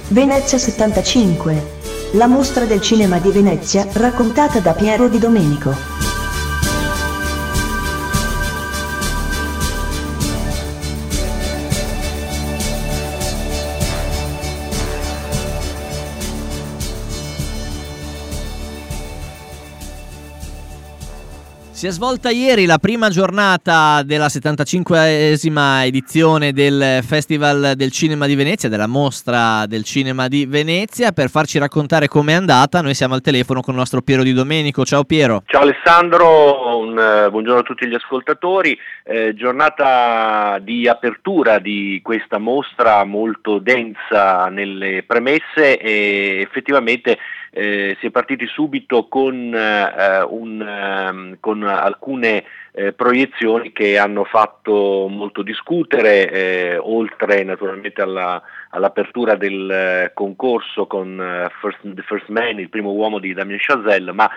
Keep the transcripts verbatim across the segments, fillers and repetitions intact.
Venezia settantacinque. La mostra del cinema di Venezia, raccontata da Piero Di Domenico. Si è svolta ieri la prima giornata della settantacinquesima edizione del Festival del Cinema di Venezia, della Mostra del Cinema di Venezia. Per farci raccontare com'è andata, noi siamo al telefono con il nostro Piero Di Domenico. Ciao Piero. Ciao Alessandro, un, uh, buongiorno a tutti gli ascoltatori. Eh, giornata di apertura di questa mostra molto densa nelle premesse e effettivamente Eh, si è partiti subito con, eh, un, eh, con alcune eh, proiezioni che hanno fatto molto discutere, eh, oltre naturalmente alla, all'apertura del eh, concorso con uh, First, The First Man, il primo uomo di Damien Chazelle, ma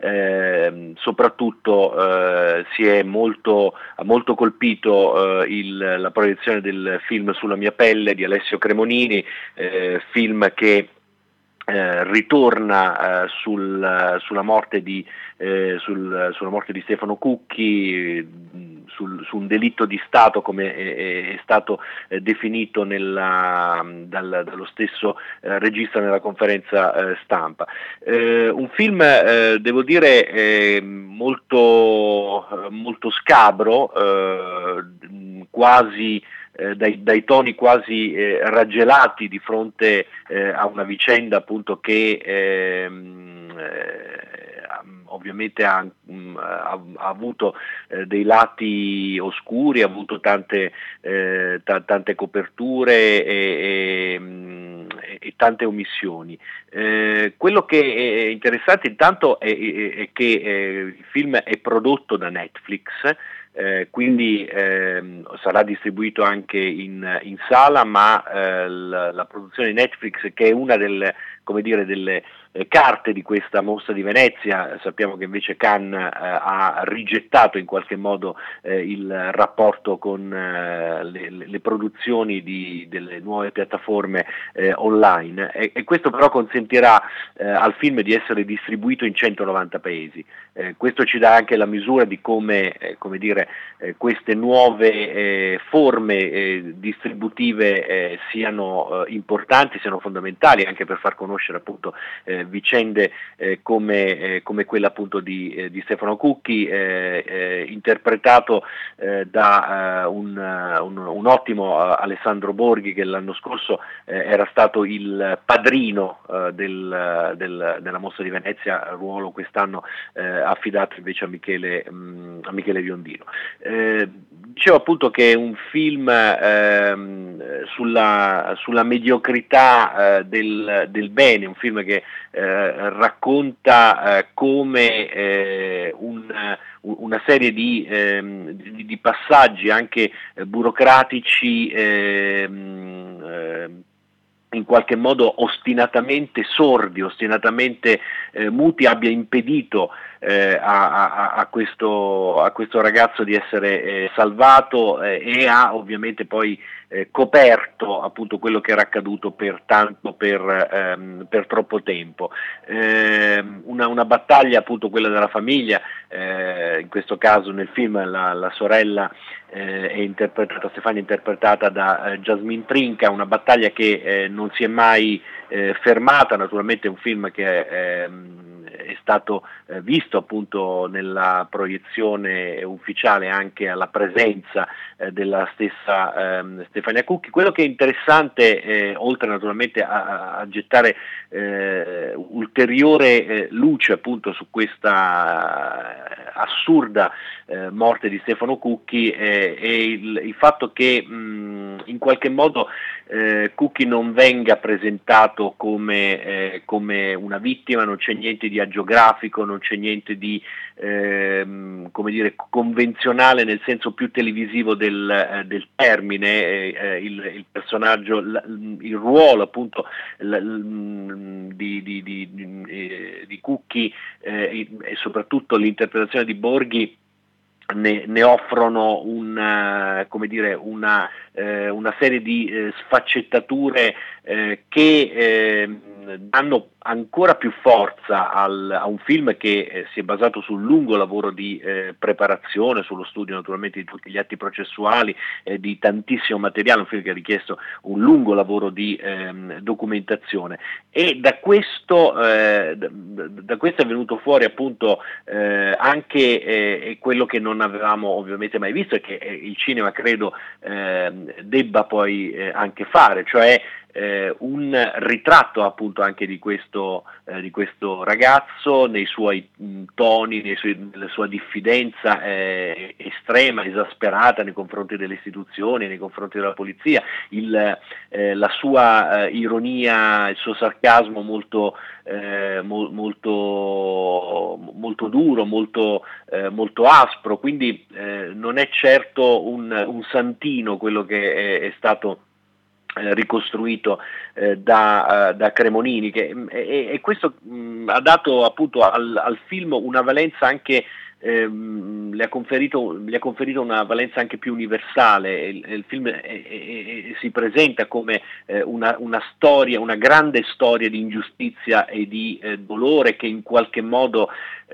eh, soprattutto eh, si è molto, ha molto colpito eh, il, la proiezione del film Sulla mia pelle di Alessio Cremonini, eh, film che Eh, ritorna eh, sul, sulla, morte di, eh, sul, sulla morte di Stefano Cucchi, sul, su un delitto di Stato come è, è stato eh, definito nella, dal, dallo stesso eh, regista nella conferenza eh, stampa. Eh, un film, eh, devo dire, eh, molto, molto scabro, eh, quasi Eh, dai, dai toni quasi eh, raggelati di fronte eh, a una vicenda appunto che ehm, eh, ovviamente ha, mh, ha, ha avuto eh, dei lati oscuri, ha avuto tante, eh, t- tante coperture e, e, mh, e tante omissioni. Eh, quello che è interessante intanto è, è, è che eh, il film è prodotto da Netflix. Eh, quindi ehm, sarà distribuito anche in, in sala, ma eh, la, la produzione di Netflix, che è una delle, come dire, delle eh, carte di questa mostra di Venezia, sappiamo che invece Cannes eh, ha rigettato in qualche modo eh, il rapporto con eh, le, le produzioni di, delle nuove piattaforme eh, online, e, e questo però consentirà eh, al film di essere distribuito in centonovanta paesi. Eh, questo ci dà anche la misura di come, eh, come dire, eh, queste nuove eh, forme eh, distributive eh, siano eh, importanti, siano fondamentali anche per far conoscere appunto eh, vicende eh, come, eh, come quella appunto di, eh, di Stefano Cucchi, eh, eh, interpretato eh, da uh, un, uh, un, un ottimo uh, Alessandro Borghi, che l'anno scorso eh, era stato il padrino uh, del, del, della Mostra di Venezia, ruolo quest'anno eh, affidato invece a Michele, mh, a Michele Biondino. Eh, dicevo appunto che è un film ehm, sulla, sulla mediocrità eh, del, del bene, un film che eh, racconta eh, come eh, un, una serie di, ehm, di, di passaggi anche eh, burocratici ehm, eh, in qualche modo ostinatamente sordi, ostinatamente eh, muti, abbia impedito eh, a, a, a, questo, a questo ragazzo di essere eh, salvato eh, e ha ovviamente poi eh, coperto appunto quello che era accaduto per tanto, per, ehm, per troppo tempo. Eh, una, una battaglia appunto quella della famiglia, eh, in questo caso nel film la, la sorella eh, è interpretata, Stefania è interpretata da eh, Jasmine Trinca, una battaglia che eh, non si è mai eh, fermata. Naturalmente è un film che ehm, è stato eh, visto appunto nella proiezione ufficiale anche alla presenza eh, della stessa ehm, Stefania Cucchi. Quello che è interessante, eh, oltre naturalmente a, a gettare eh, ulteriore eh, luce appunto su questa eh, assurda eh, morte di Stefano Cucchi, eh, è il, il fatto che mh, in qualche modo eh, Cucchi non venga presentato come, eh, come una vittima, non c'è niente di agiografico, non c'è niente di ehm, come dire, convenzionale nel senso più televisivo del, eh, del termine. eh, eh, il, il personaggio, l, il ruolo appunto l, l, di, di, di, di, eh, di Cucchi eh, e soprattutto l'interpretazione di Borghi Ne, ne offrono un, uh, come dire, una eh, una serie di eh, sfaccettature eh, che eh, danno ancora più forza al, a un film che eh, si è basato sul lungo lavoro di eh, preparazione, sullo studio naturalmente di tutti gli atti processuali, eh, di tantissimo materiale, un film che ha richiesto un lungo lavoro di ehm, documentazione, e da questo, eh, da, da questo è venuto fuori appunto eh, anche eh, quello che non avevamo ovviamente mai visto e che eh, il cinema credo eh, debba poi eh, anche fare, cioè Eh, un ritratto appunto anche di questo, eh, di questo ragazzo nei suoi mh, toni, nei suoi, nella sua diffidenza eh, estrema, esasperata nei confronti delle istituzioni, nei confronti della polizia, il, eh, la sua eh, ironia, il suo sarcasmo molto, eh, mo- molto, molto duro, molto, eh, molto aspro, quindi eh, non è certo un, un santino quello che è, è stato Eh, ricostruito eh, da, uh, da Cremonini, che, e, e questo mh, ha dato appunto al, al film una valenza anche ehm, le ha conferito, gli ha conferito una valenza anche più universale. Il, il film è, è, è, si presenta come eh, una, una storia, una grande storia di ingiustizia e di eh, dolore che in qualche modo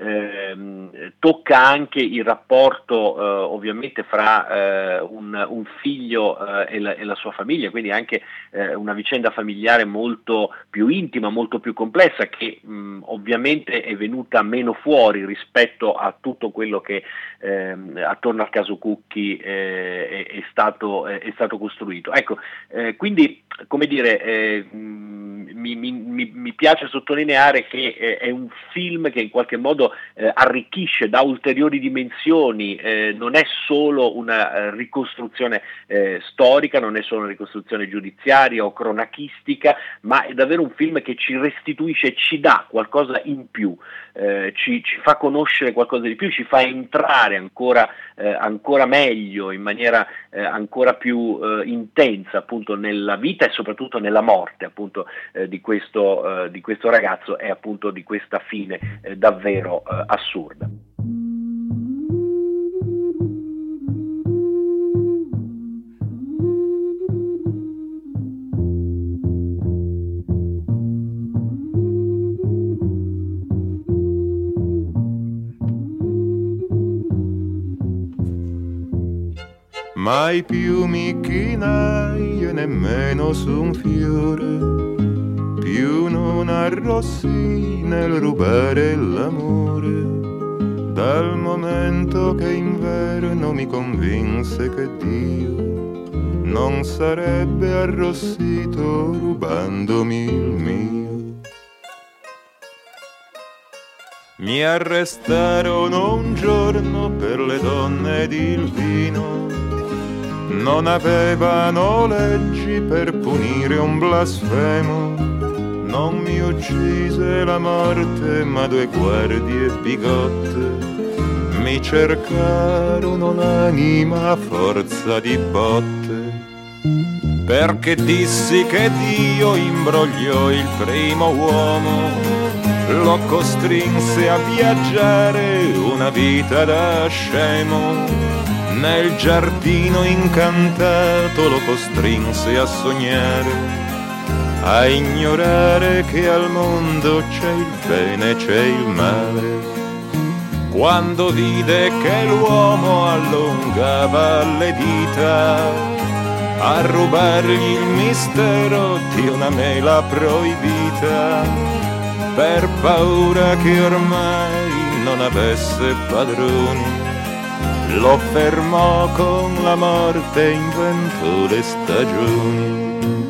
Ehm, tocca anche il rapporto eh, ovviamente fra eh, un, un figlio eh, e, la, e la sua famiglia, quindi anche eh, una vicenda familiare molto più intima, molto più complessa, che mh, ovviamente è venuta meno fuori rispetto a tutto quello che ehm, attorno al caso Cucchi eh, è, è, stato, è, è stato costruito. Ecco, eh, quindi come dire, eh, mh, mi, mi, mi piace sottolineare che eh, è un film che in qualche modo Eh, arricchisce, dà ulteriori dimensioni, eh, non è solo una eh, ricostruzione eh, storica, non è solo una ricostruzione giudiziaria o cronachistica, ma è davvero un film che ci restituisce, ci dà qualcosa in più, eh, ci, ci fa conoscere qualcosa di più, ci fa entrare ancora, eh, ancora meglio, in maniera eh, ancora più eh, intensa appunto nella vita e soprattutto nella morte appunto eh, di, questo, eh, di questo ragazzo e appunto di questa fine eh, davvero Uh, assurda. Mai più mi chinai e nemmeno su un fiore, più non arrossi nel rubare l'amore, dal momento che inverno mi convinse che Dio non sarebbe arrossito rubandomi il mio. Mi arrestarono un giorno per le donne ed il vino, non avevano leggi per punire un blasfemo. Non mi uccise la morte, ma due guardie bigotte mi cercarono l'anima a forza di botte, perché dissi che Dio imbrogliò il primo uomo, lo costrinse a viaggiare una vita da scemo, nel giardino incantato lo costrinse a sognare, a ignorare che al mondo c'è il bene e c'è il male. Quando vide che l'uomo allungava le dita a rubargli il mistero di una mela proibita, per paura che ormai non avesse padroni, lo fermò con la morte e inventò le stagioni.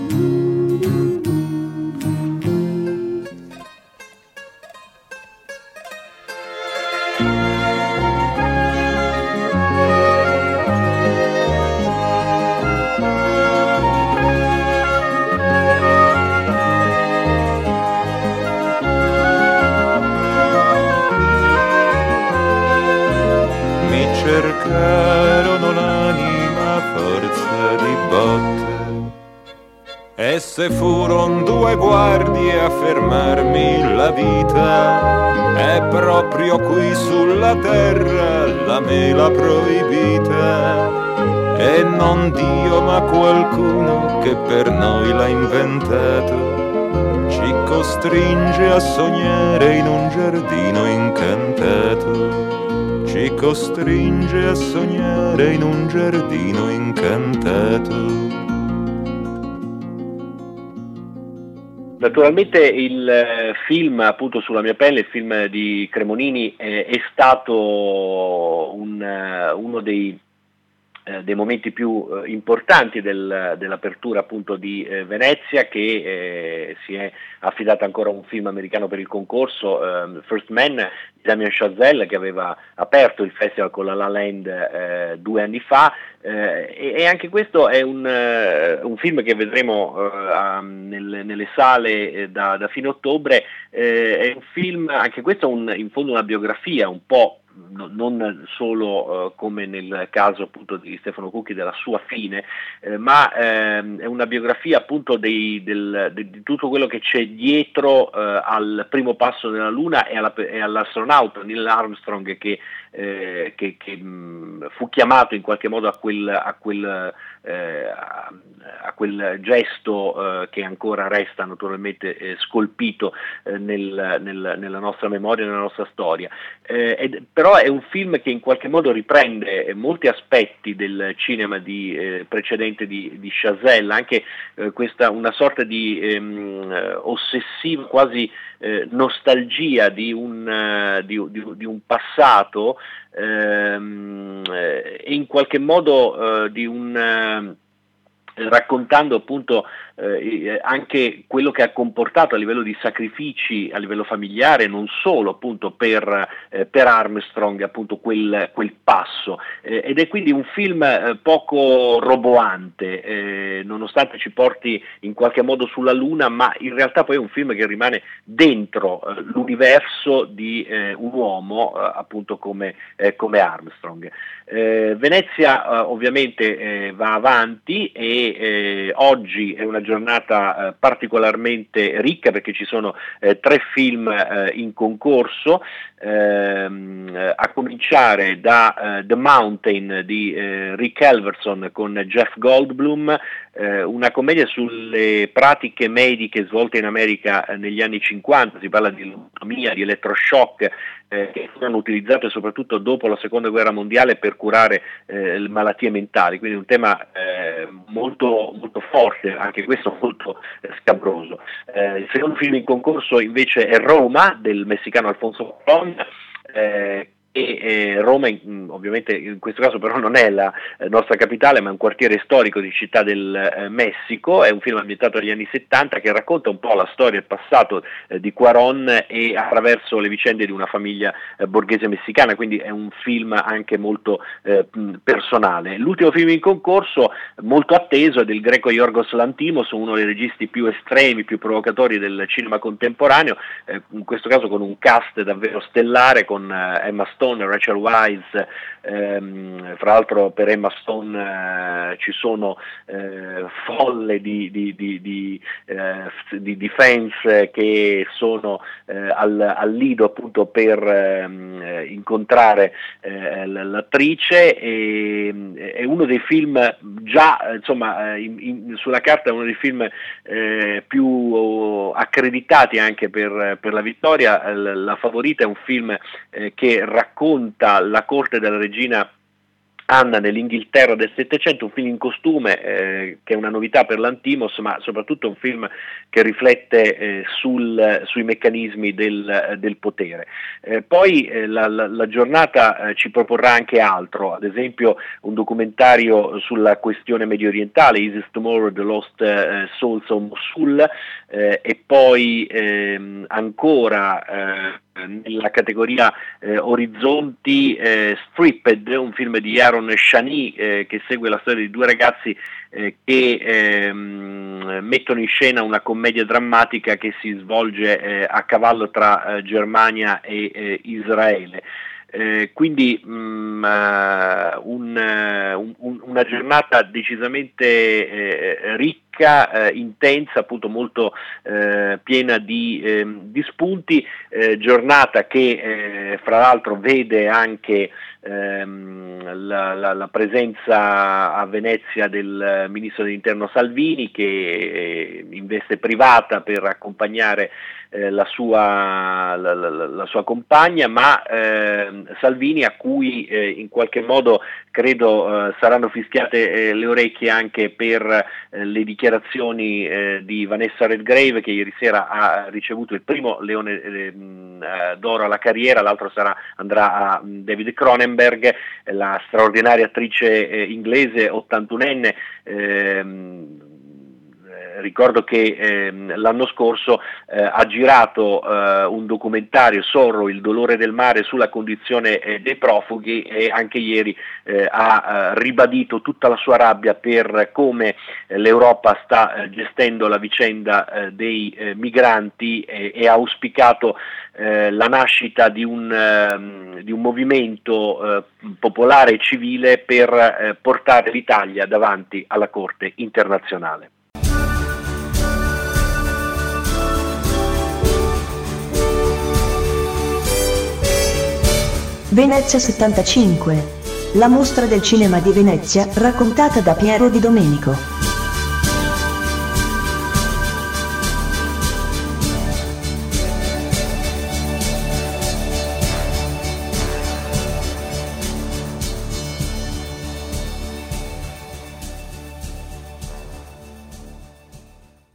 Cercarono l'anima a forza di botte, esse furono due guardie a fermarmi la vita, è proprio qui sulla terra la mela proibita, e non Dio ma qualcuno che per noi l'ha inventato, ci costringe a sognare in un giardino incantato, ci costringe a sognare in un giardino incantato. Naturalmente il eh, film appunto Sulla mia pelle, il film di Cremonini, eh, è stato un, uh, uno dei, uh, dei momenti più uh, importanti del, dell'apertura appunto di eh, Venezia, che eh, si è affidata ancora a un film americano per il concorso, uh, First Man di Damien Chazelle, che aveva aperto il festival con La La Land eh, due anni fa. Eh, e, e anche questo è un, uh, un film che vedremo uh, nel, nelle sale eh, da, da fine ottobre. Eh, è un film, anche questo un, in fondo una biografia, un po' no, non solo uh, come nel caso appunto di Stefano Cucchi della sua fine, eh, ma ehm, è una biografia appunto dei, del, de, di tutto quello che c'è dietro uh, al primo passo della Luna e, alla, e all'astronauta Neil Armstrong, che Eh, che, che mh, fu chiamato in qualche modo a quel, a quel, eh, a, a quel gesto eh, che ancora resta naturalmente eh, scolpito eh, nel, nel, nella nostra memoria, nella nostra storia. Eh, ed, però è un film che in qualche modo riprende molti aspetti del cinema di, eh, precedente di, di Chazelle, anche eh, questa una sorta di ehm, ossessiva quasi eh, nostalgia di un, uh, di, di, di un passato ehm, e in qualche modo eh, di un eh, raccontando appunto eh, anche quello che ha comportato a livello di sacrifici a livello familiare, non solo appunto per, eh, per Armstrong appunto quel, quel passo, eh, ed è quindi un film eh, poco roboante, eh, nonostante ci porti in qualche modo sulla Luna, ma in realtà poi è un film che rimane dentro eh, l'universo di eh, un uomo eh, appunto come, eh, come Armstrong. Eh, Venezia eh, ovviamente eh, va avanti e eh, oggi è una giornata eh, particolarmente ricca, perché ci sono eh, tre film eh, in concorso, ehm, a cominciare da eh, The Mountain di eh, Rick Elverson con Jeff Goldblum, eh, una commedia sulle pratiche mediche svolte in America eh, negli anni cinquanta. Si parla di lobotomia, di elettroshock, eh, che furono utilizzate soprattutto dopo la seconda guerra mondiale per curare eh, le malattie mentali, quindi un tema eh, molto, molto forte, anche questo molto eh, scabroso. Eh, il secondo film in concorso invece è Roma del messicano Alfonso Cuarón, eh, e eh, Roma in, ovviamente in questo caso però non è la eh, nostra capitale, ma è un quartiere storico di Città del eh, Messico. È un film ambientato negli anni settanta che racconta un po' la storia e il passato eh, di Cuarón e attraverso le vicende di una famiglia eh, borghese messicana, quindi è un film anche molto eh, personale. L'ultimo film in concorso, molto atteso, è del greco Yorgos Lanthimos, uno dei registi più estremi, più provocatori del cinema contemporaneo, eh, in questo caso con un cast davvero stellare, con eh, Emma Stone, Rachel Weisz, ehm, fra l'altro per Emma Stone eh, ci sono eh, folle di, di, di, di, eh, di, di fans che sono eh, al, al lido appunto per eh, incontrare eh, l'attrice, e è uno dei film già insomma in, in, sulla carta è uno dei film eh, più accreditati anche per, per la vittoria. La Favorita è un film eh, che racconta racconta la corte della regina Anna nell'Inghilterra del Settecento, un film in costume eh, che è una novità per Lanthimos, ma soprattutto un film che riflette eh, sul, sui meccanismi del, del potere. Eh, poi eh, la, la, la giornata eh, ci proporrà anche altro, ad esempio un documentario sulla questione medio orientale, Is This Tomorrow, The Lost eh, Souls of Mosul, eh, e poi ehm, ancora eh, nella categoria eh, Orizzonti, eh, Stripped, un film di Aaron Shani eh, che segue la storia di due ragazzi eh, che ehm, mettono in scena una commedia drammatica che si svolge eh, a cavallo tra eh, Germania e eh, Israele. Eh, quindi mh, uh, un, uh, un, una giornata decisamente eh, ricca ricca, eh, intensa, appunto molto eh, piena di, eh, di spunti, eh, giornata che eh, fra l'altro vede anche ehm, la, la, la presenza a Venezia del ministro dell'interno Salvini, che eh, in veste privata per accompagnare eh, la, sua, la, la, la sua compagna, ma eh, Salvini a cui eh, in qualche modo credo eh, saranno fischiate eh, le orecchie anche per eh, le dichiarazioni eh, di Vanessa Redgrave, che ieri sera ha ricevuto il primo Leone eh, d'Oro alla carriera, l'altro sarà, andrà a David Cronenberg, la straordinaria attrice eh, inglese ottantunenne. ehm, Ricordo che eh, l'anno scorso eh, ha girato eh, un documentario, Sorro, il dolore del mare, sulla condizione eh, dei profughi, e anche ieri eh, ha eh, ribadito tutta la sua rabbia per come eh, l'Europa sta eh, gestendo la vicenda eh, dei eh, migranti, e, e ha auspicato eh, la nascita di un, eh, di un movimento eh, popolare e civile per eh, portare l'Italia davanti alla Corte internazionale. Venezia settantacinque. La mostra del cinema di Venezia raccontata da Piero Di Domenico.